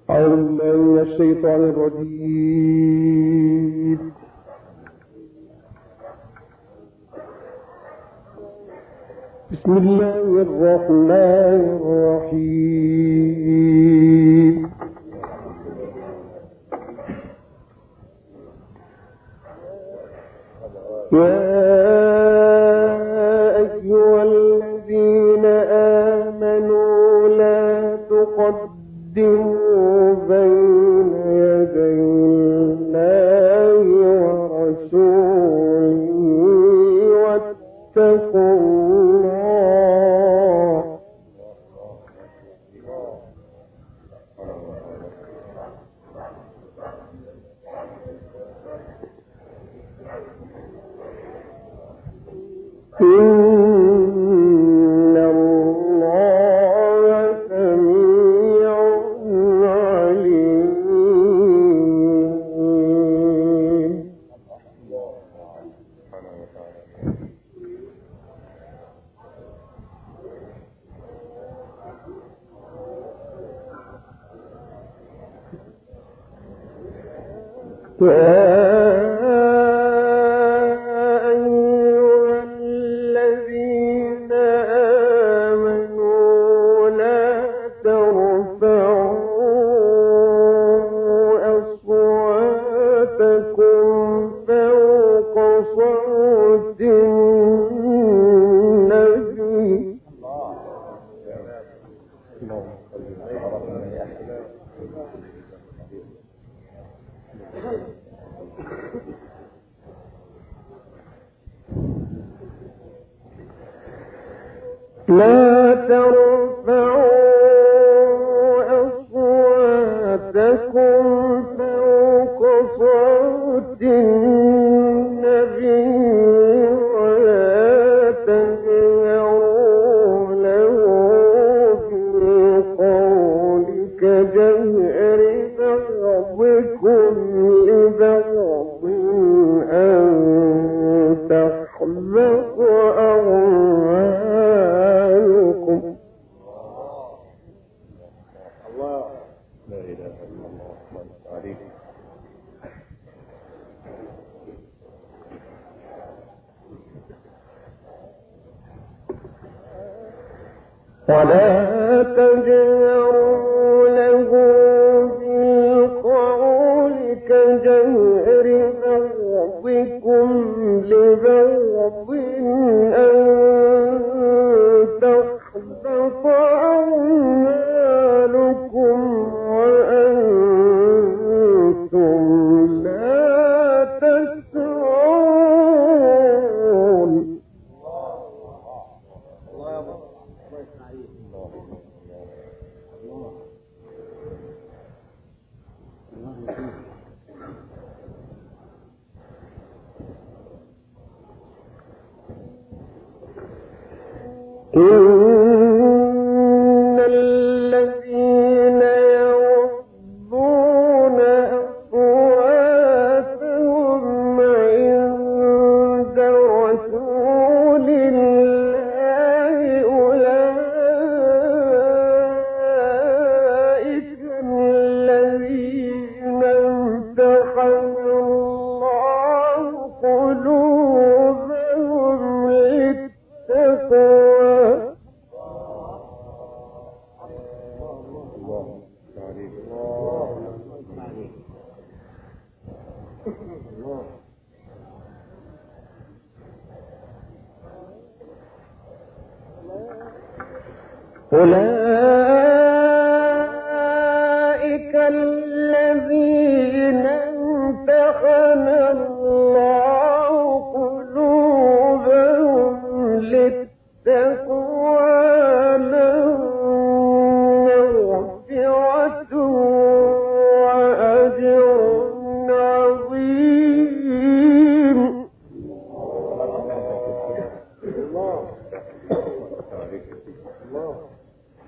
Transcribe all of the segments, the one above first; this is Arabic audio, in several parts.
أعوذ بالله من الشيطان الرجيم. بسم الله الرحمن الرحيم. يا أيها الذين آمنوا لا تقدموا بين يدي الله ورسوله واتقوا الله. إن الله سميع عليم. لا ترفعوا أصواتكم فوق صوت النبي ولا تجهروا له بالقول كجهر بعضكم لبعض أن تحبط أعمالكم. الله لا إله إلا الله عليك. ولا تجهروا له بالقول كجهر بعضكم لبعض أن تحبط أعمالكم وأنتم لا تشعرون. إن الذين يغضون أصواتهم عند رسول الله أولئك الذين امتحن الله قلوبهم للتقوى. أولئك الذين امتحن الله قلوبهم للتقوى لهم مغفرة وأجر عظيم. الله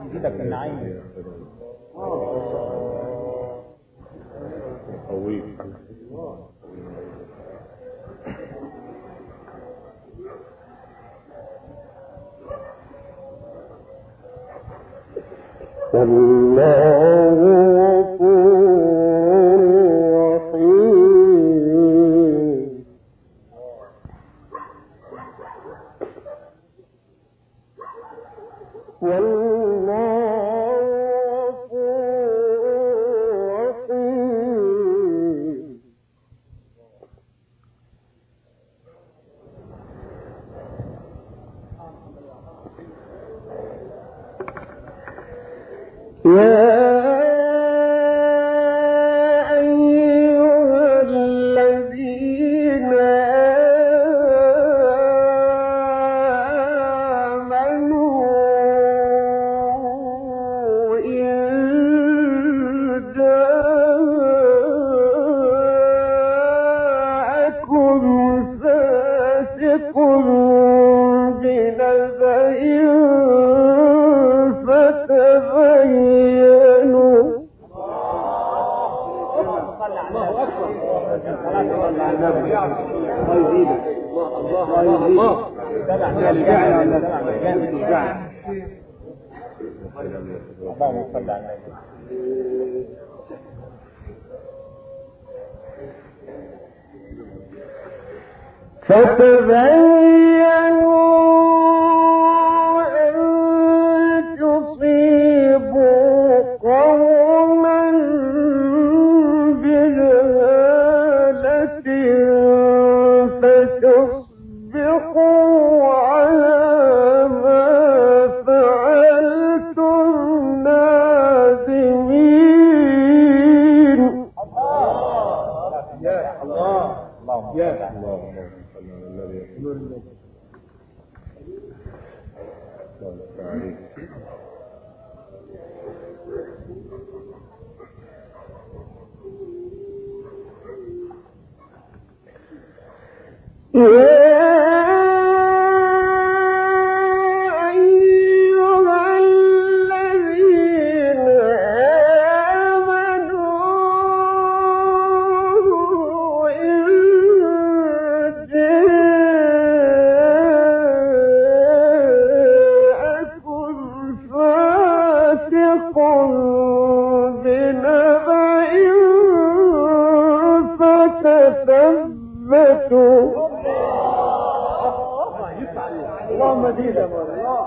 ايدك من عيني قويك والله غفور رحيم والله غفور رحيم يا أيها الذين آمنوا إن جاءكم فاسق بنبأ فتبينوا الله اكبر فتبينوا أن تصيبوا قوما بجهالة فتصبحوا على ما فعلتم نادمين. يا الله الذي يقول اللهم زيد الله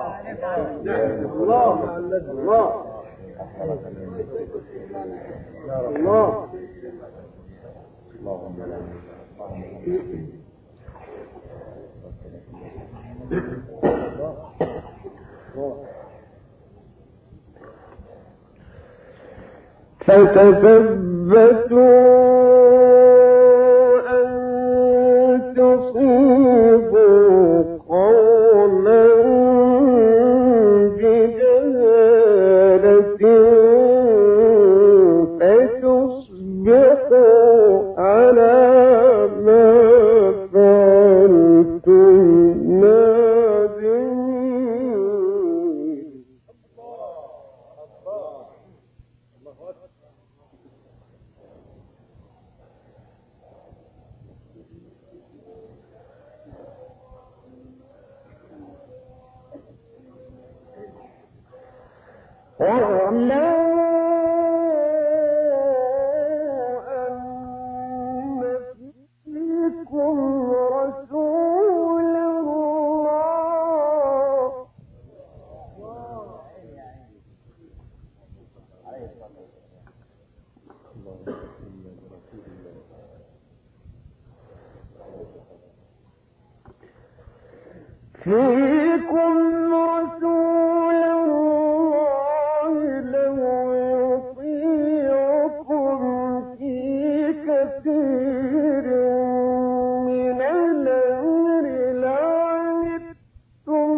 فتثبتوا أن تصيبوا قوما بجهالة فتصبحوا على ما فعلتم نادمين. فيكم رسول الله لو يطيعكم في كثير من الأمر لعنتم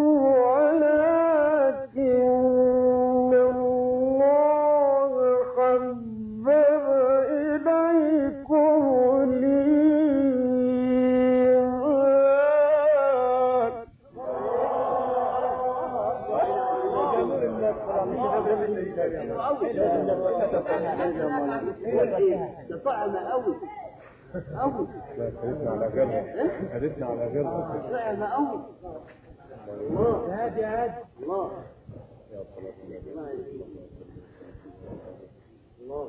ولكن الله حبب إليكم الإيمان ده طعم قوي قوي. لا خدتنا على غيرها. خدتنا على غيرها. طعم قوي. الله هادي هادي. الله يا صلاة النبي. الله.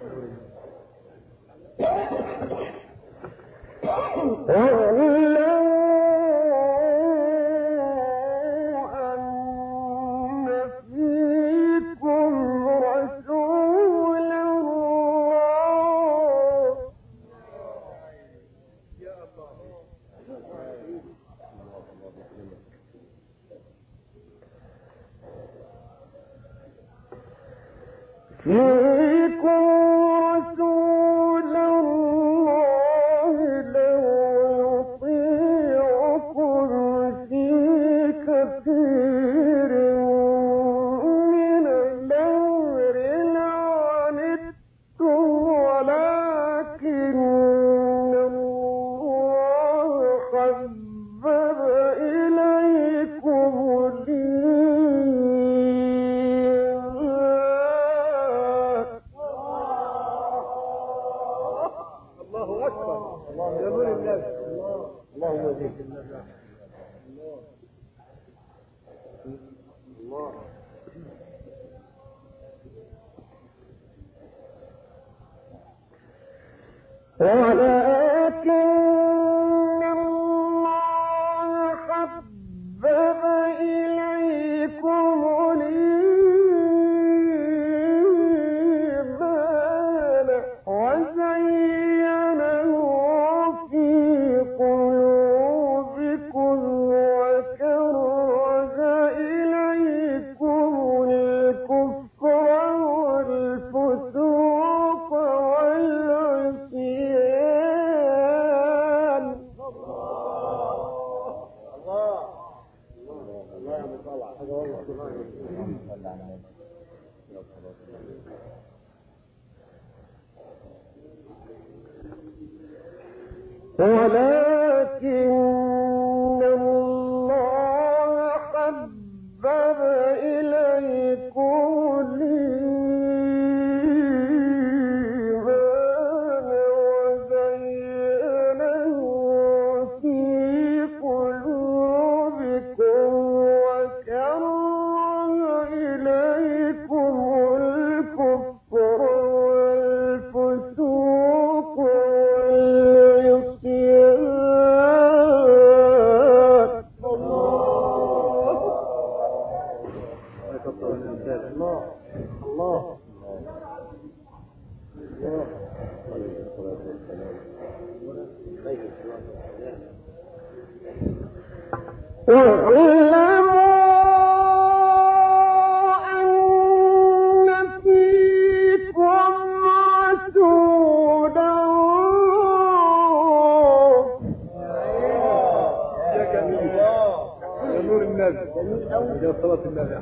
يا صلاة النبي.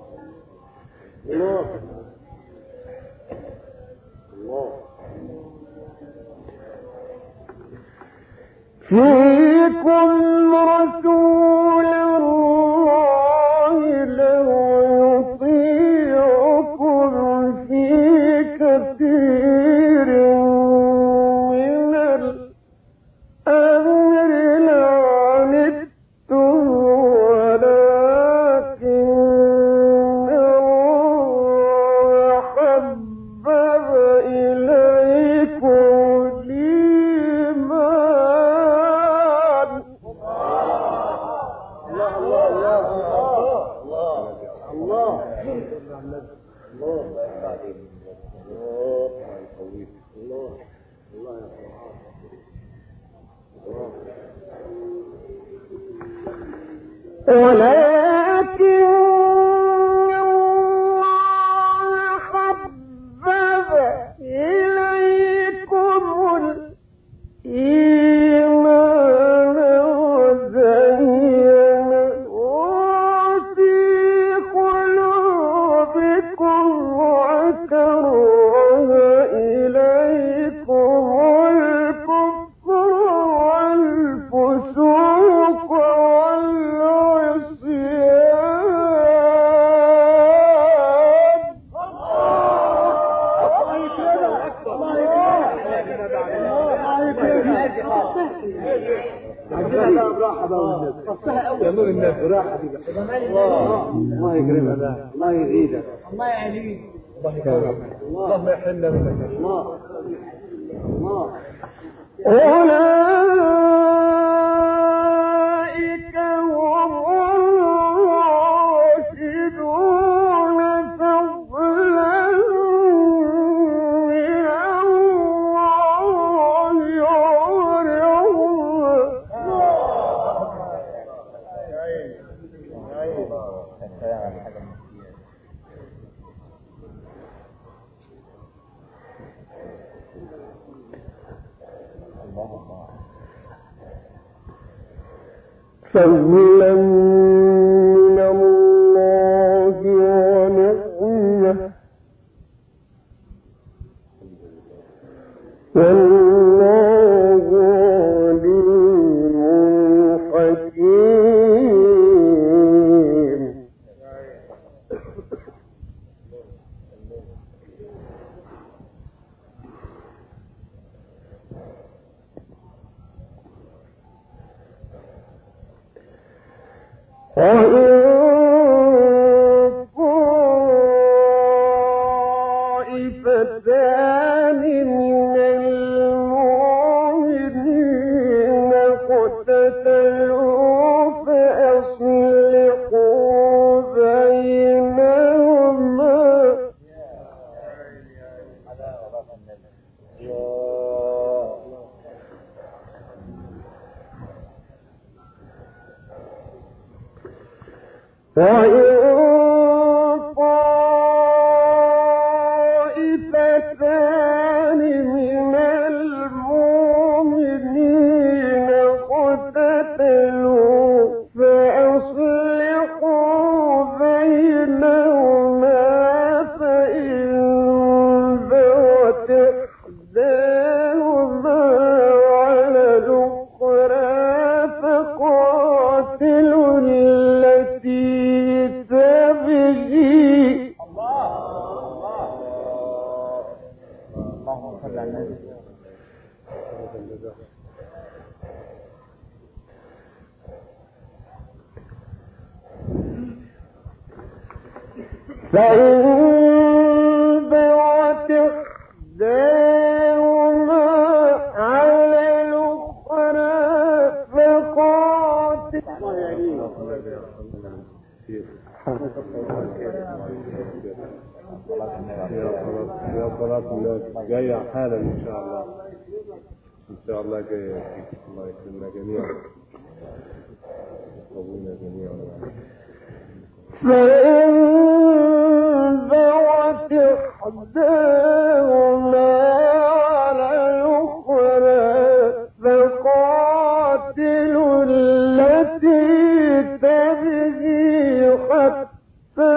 الله الله. فيكم رسول الله لو يطيعكم في كثير من الأمر لعنتم ولكن الله حبب إليكم الإيمان. الله الله الله الله ولكن الله حبب إليكم الإيمان وزينه في قلوبكم وكره إليكم الكفر والفسوق والعصيان. عجبها براحة بقى فصلها قوي يا نور الناس براحة دي الله يكرمها بقى الله يزيدك الله يعليك الله يكرمك الله يحلنا منك الله أولئك هم الراشدون فضلا من الله فضلا من الله ونعمة والله عليم حكيم. طائفتان من المؤمنين اقتتلوا فأصلحوا بينهما وإن طائفتان من المؤمنين اقتتلوا فأصلحوا بينهما فإن بغت إحداهما على الأخرى فقاتلوا التي تبغي فإن بغت إحداهما على الأخرى فقاتل يا صلاة الناس جاية حالا إن شاء الله إن شاء الله جاية الله يكرمنا جميعا يقوينا جميعا فإن بغت إحداهما على الأخرى فقاتلوا التي تبغي حتى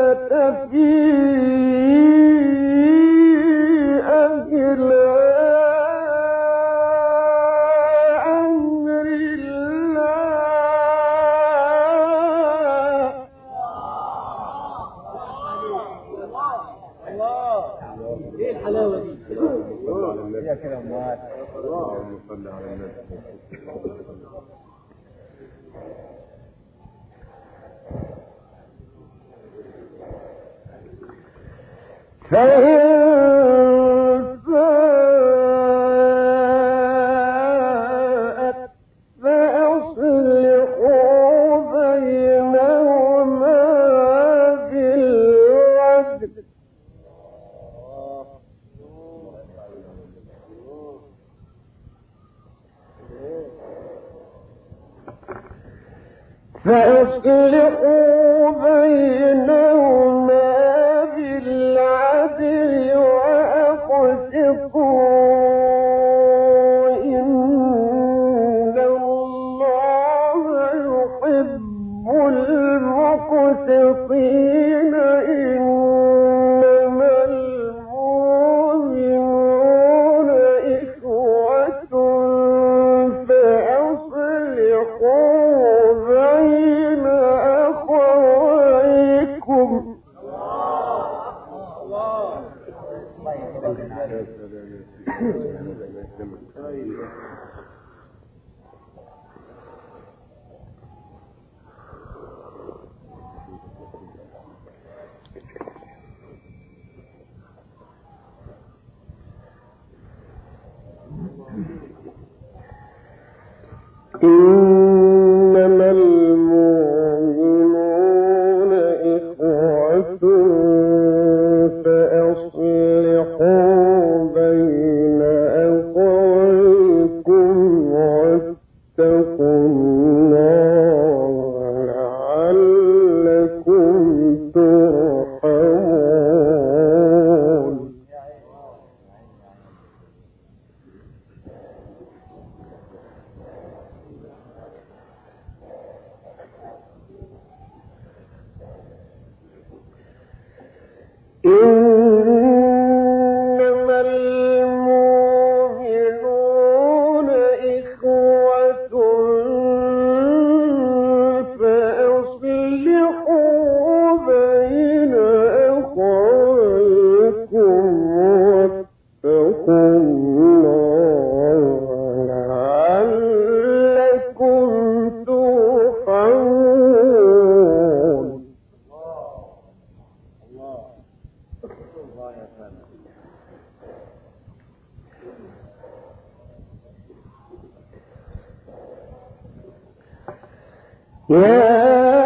تفيء إلى أمر الله. ايه الحلاوه دي؟ يا كلام اللهم صل على النبي. فإن فاءت فأصلحوا بينهما بالعدل وأقسطوا إن الله يحب المقسطين إنما المؤمنون إخوة فأصلحوا بين أخويكم إنما المؤمنون إخوة فأصلحوا بين أخويكم واتقوا الله لعلكم ترحمون. إنما المؤمنون إخوة فأصلحوا بين أخويكم واتقوا الله لعلكم ترحمون. يا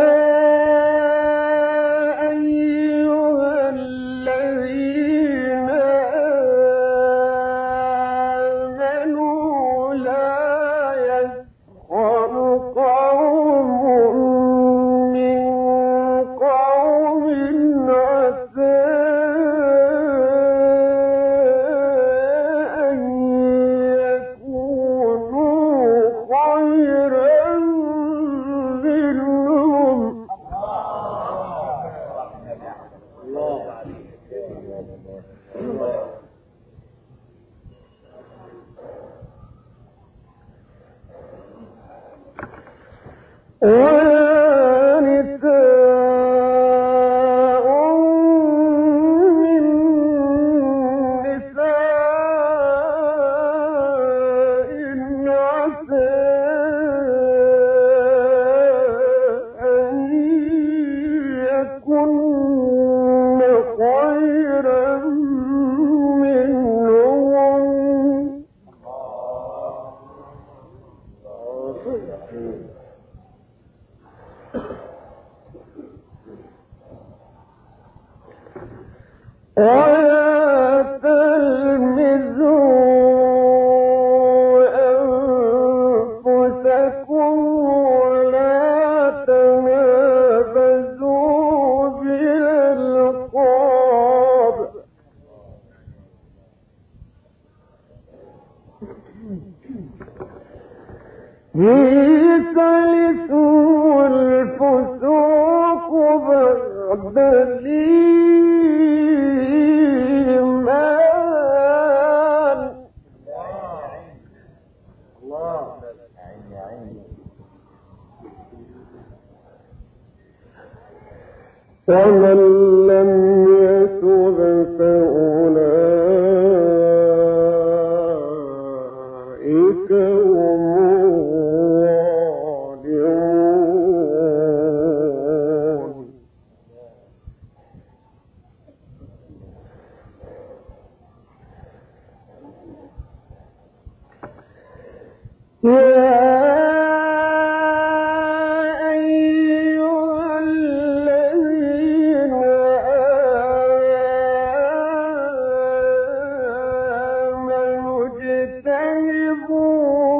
أيها الذين آمنوا لا يسخر قوم من قوم عسى أن يكونوا خيرا منهم ولا نساء من نساء عسى أن يكن خيرا منهم ولا تلمزوا أنفسكم ولا تنابزوا بالألقاب بئس الاسم الفسوق بعد الإيمان. ومن لم يتب فأولئك هم الظالمون. يا أيها الذين آمنوا اجتنبوا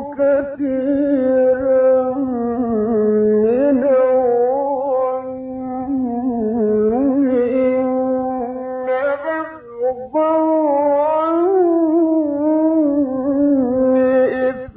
كثيرا من الظن إن بعض الظن إثم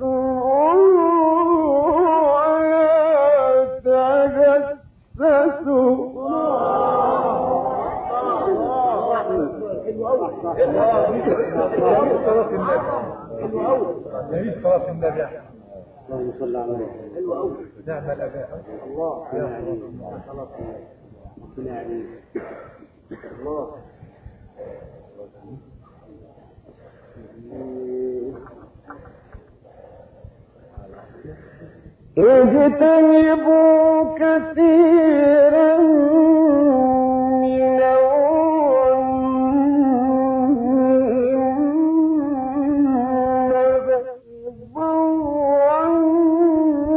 نعيش صلاة النبي. اللهم صل على محمد. حلو قوي. نعم الأداء. الله يعني خلاص يعني الله. اجتنبوا كثيرا من الظن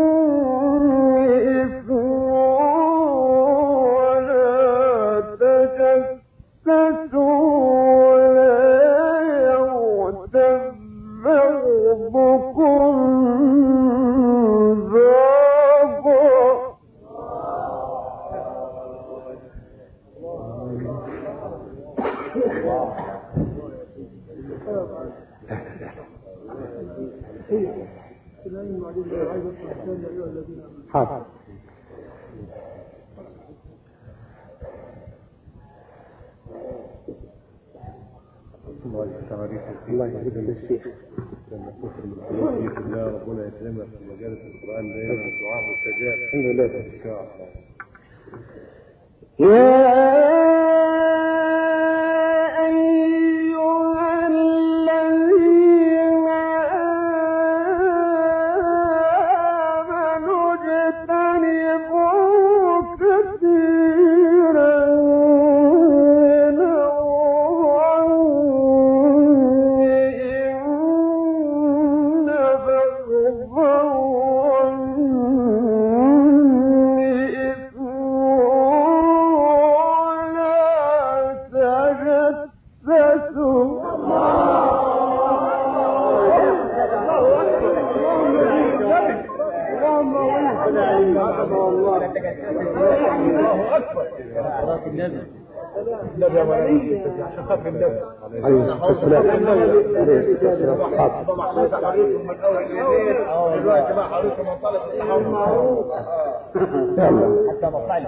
حاضر. الله يهديك للشيخ. لما كثر من الخلوق في الله ربنا يكرمك في مجالس القرآن دائما الدعاء والشجاع. الحمد لله. الله اكبر. النبي عشان خاطر النبي عليه الصلاة والسلام. دلوقتي بقى حريص من طلب المعروف حتى مطلع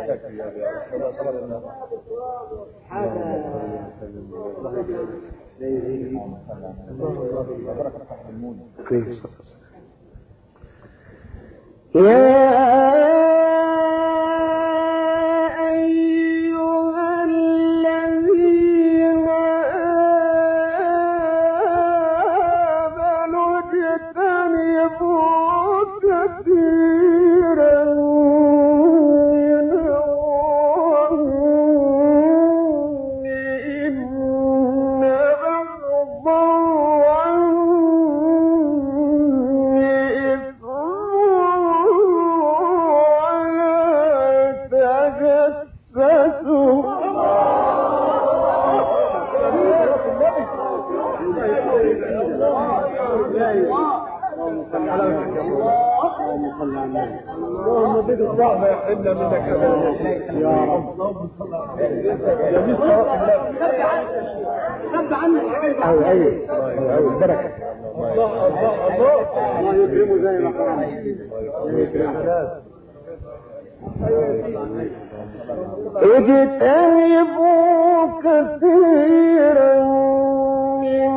اللهم بك الرحمة يحرمنا منك يا رب. خب عنك أو البركة. الله يكرمه زي ما قال. اجتنبوا كثيرا من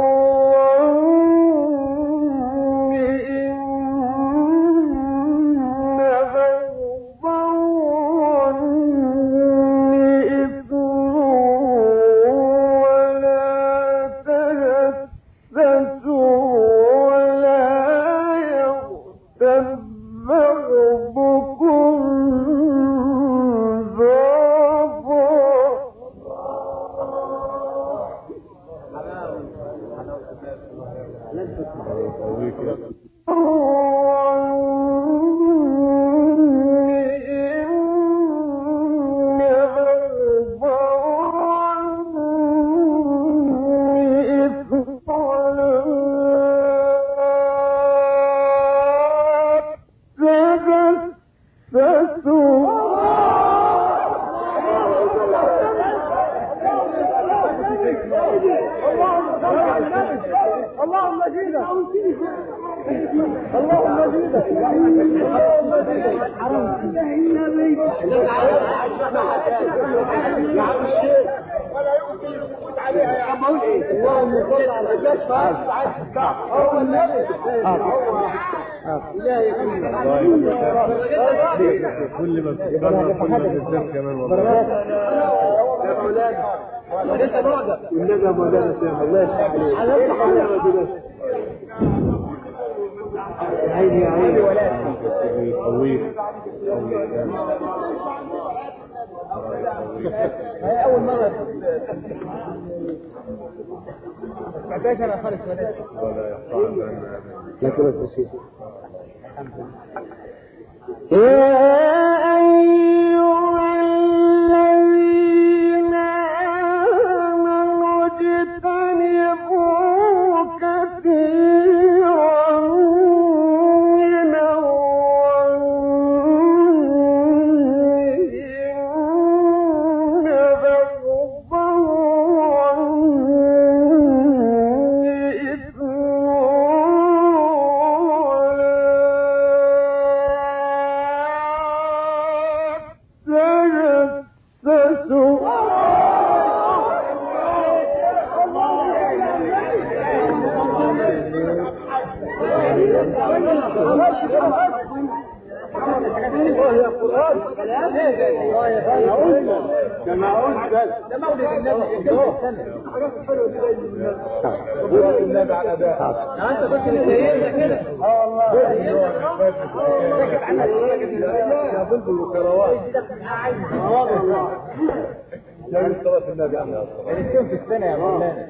اللهم زيدك اللهم زيدك اللهم زيدك حرام النبي يا عم الشيخ ولا يمكن يفوت عليها يا عم اقول ايه اللهم صل على الجسد هو النبي الهي كل ما بتتكرر كل ما بتزداد كمان والله. يا مولانا والنبي يا مولانا سامح الله يسلمك عيني يا عيني قوي هي اول مره ما سمعتهاش انا خالص ولا يقطع عنا لا كبر الشيء. ولا الله يا قرآن الله يا قرآن كما قلت ده مولد النبي حاجات حلوه دي مولد النبي على اداء انت بس اللي زينا كده والله ساكت عنك يا بلبل وكروان والله جاي صلاه النبي عليه الصلاه والسلام في السنه يا مولانا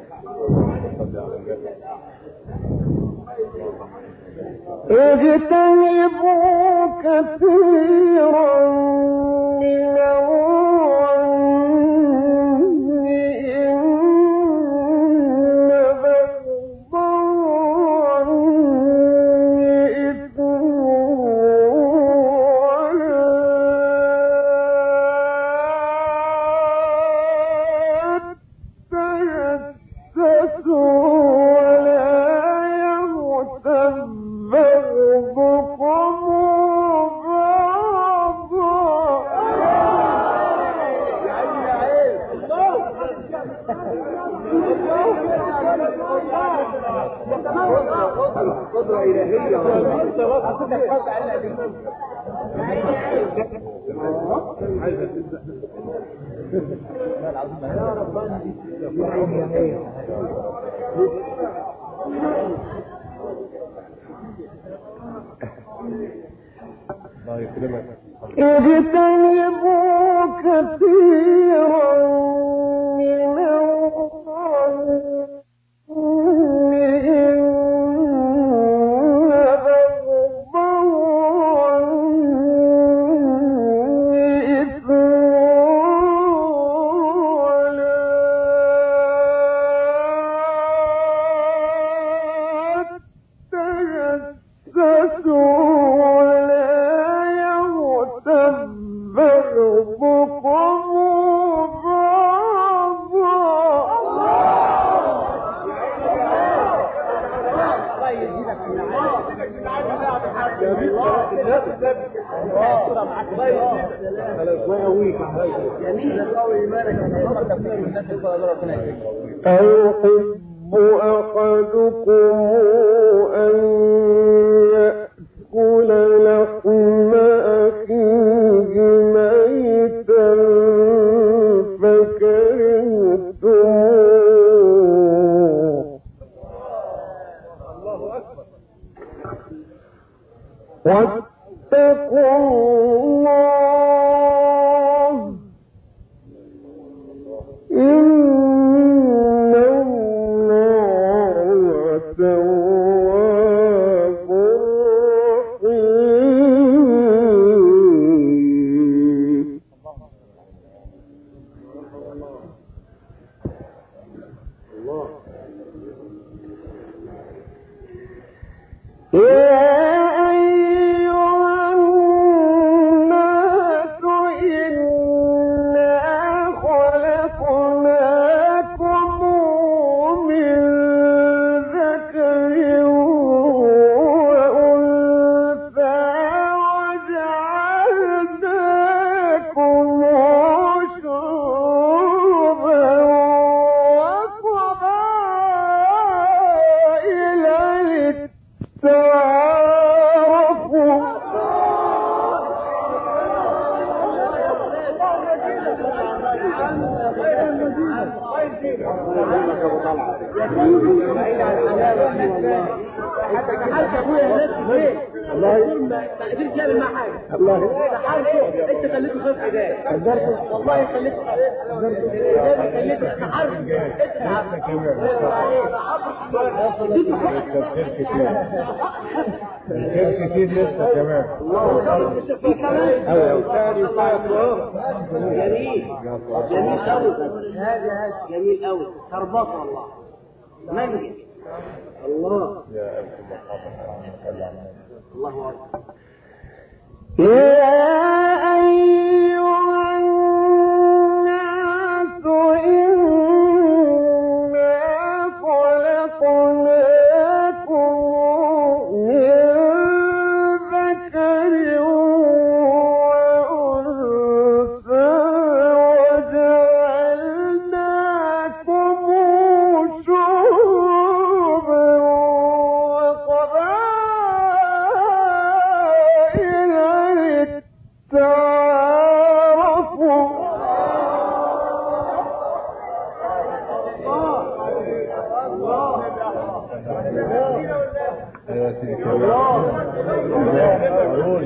اجتنبوا كثيرا من الظن إن بعض الظن إثم ولا تجسسوا ولا يغتب بعضكم قدرة إلهية الله يكرمك. اجتنبوا كثيرا من الظن إن بعض الظن إثم ولا تجسسوا أيحب أحدكم أن يأكل لحم أخيه ميتا فكرهتموه واتقوا الله إن الله تواب رحيم. حتى ابويا الناس ليه؟ ما قدرش يعمل معاه حاجه. الله انت خليته خف ده. والله خليته خليته تحرك انت تحرك. خير كتير لسه كمان. في كمان جميل جميل قوي. هذا جميل قوي تربط والله منجح الله يا ألف مرحبا. الله أكبر. يا أيها الناس إنا خلقناكم من ذكر وأنثى وجعلناكم شعوبا وقبائل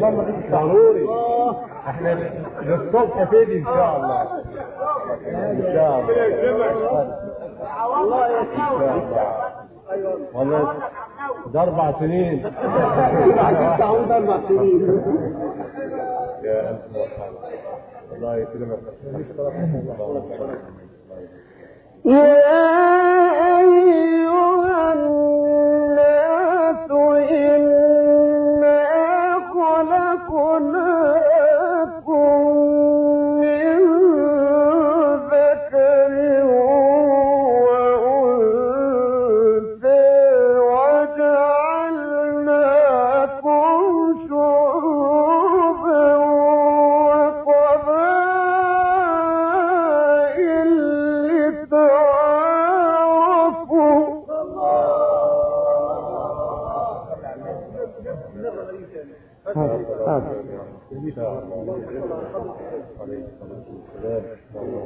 ضروري. احنا للصبح فيدي ان شاء الله. ان شاء الله. والله يا سيدي والله ده 4 سنين. تعود 4 سنين. يا ألف مرحبا. الله يكرمك. يا أيها الناس إنا خلقناكم من ذكر وأنثى وجعلناكم شعوبا وقبائل لتعارفوا. إن شاء الله. عليه الصلاة والسلام. الله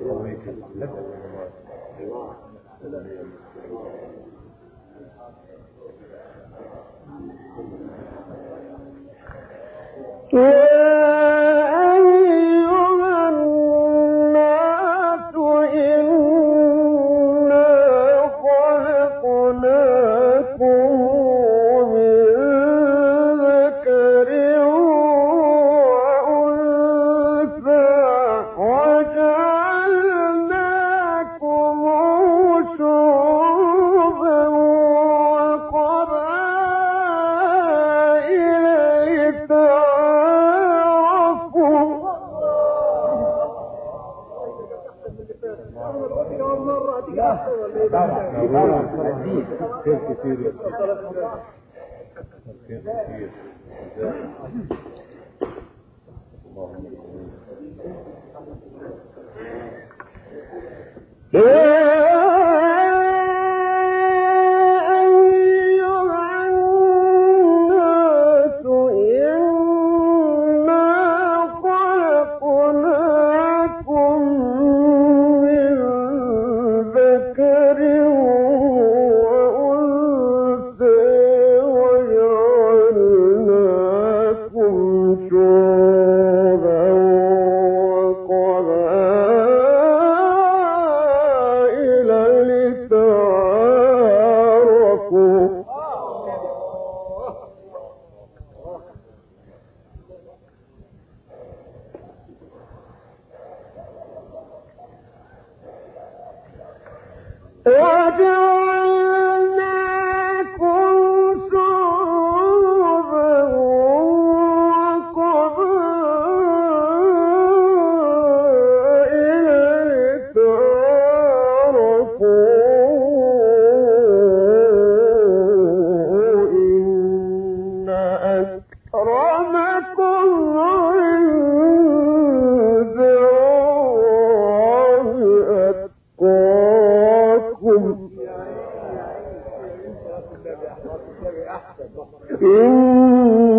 إن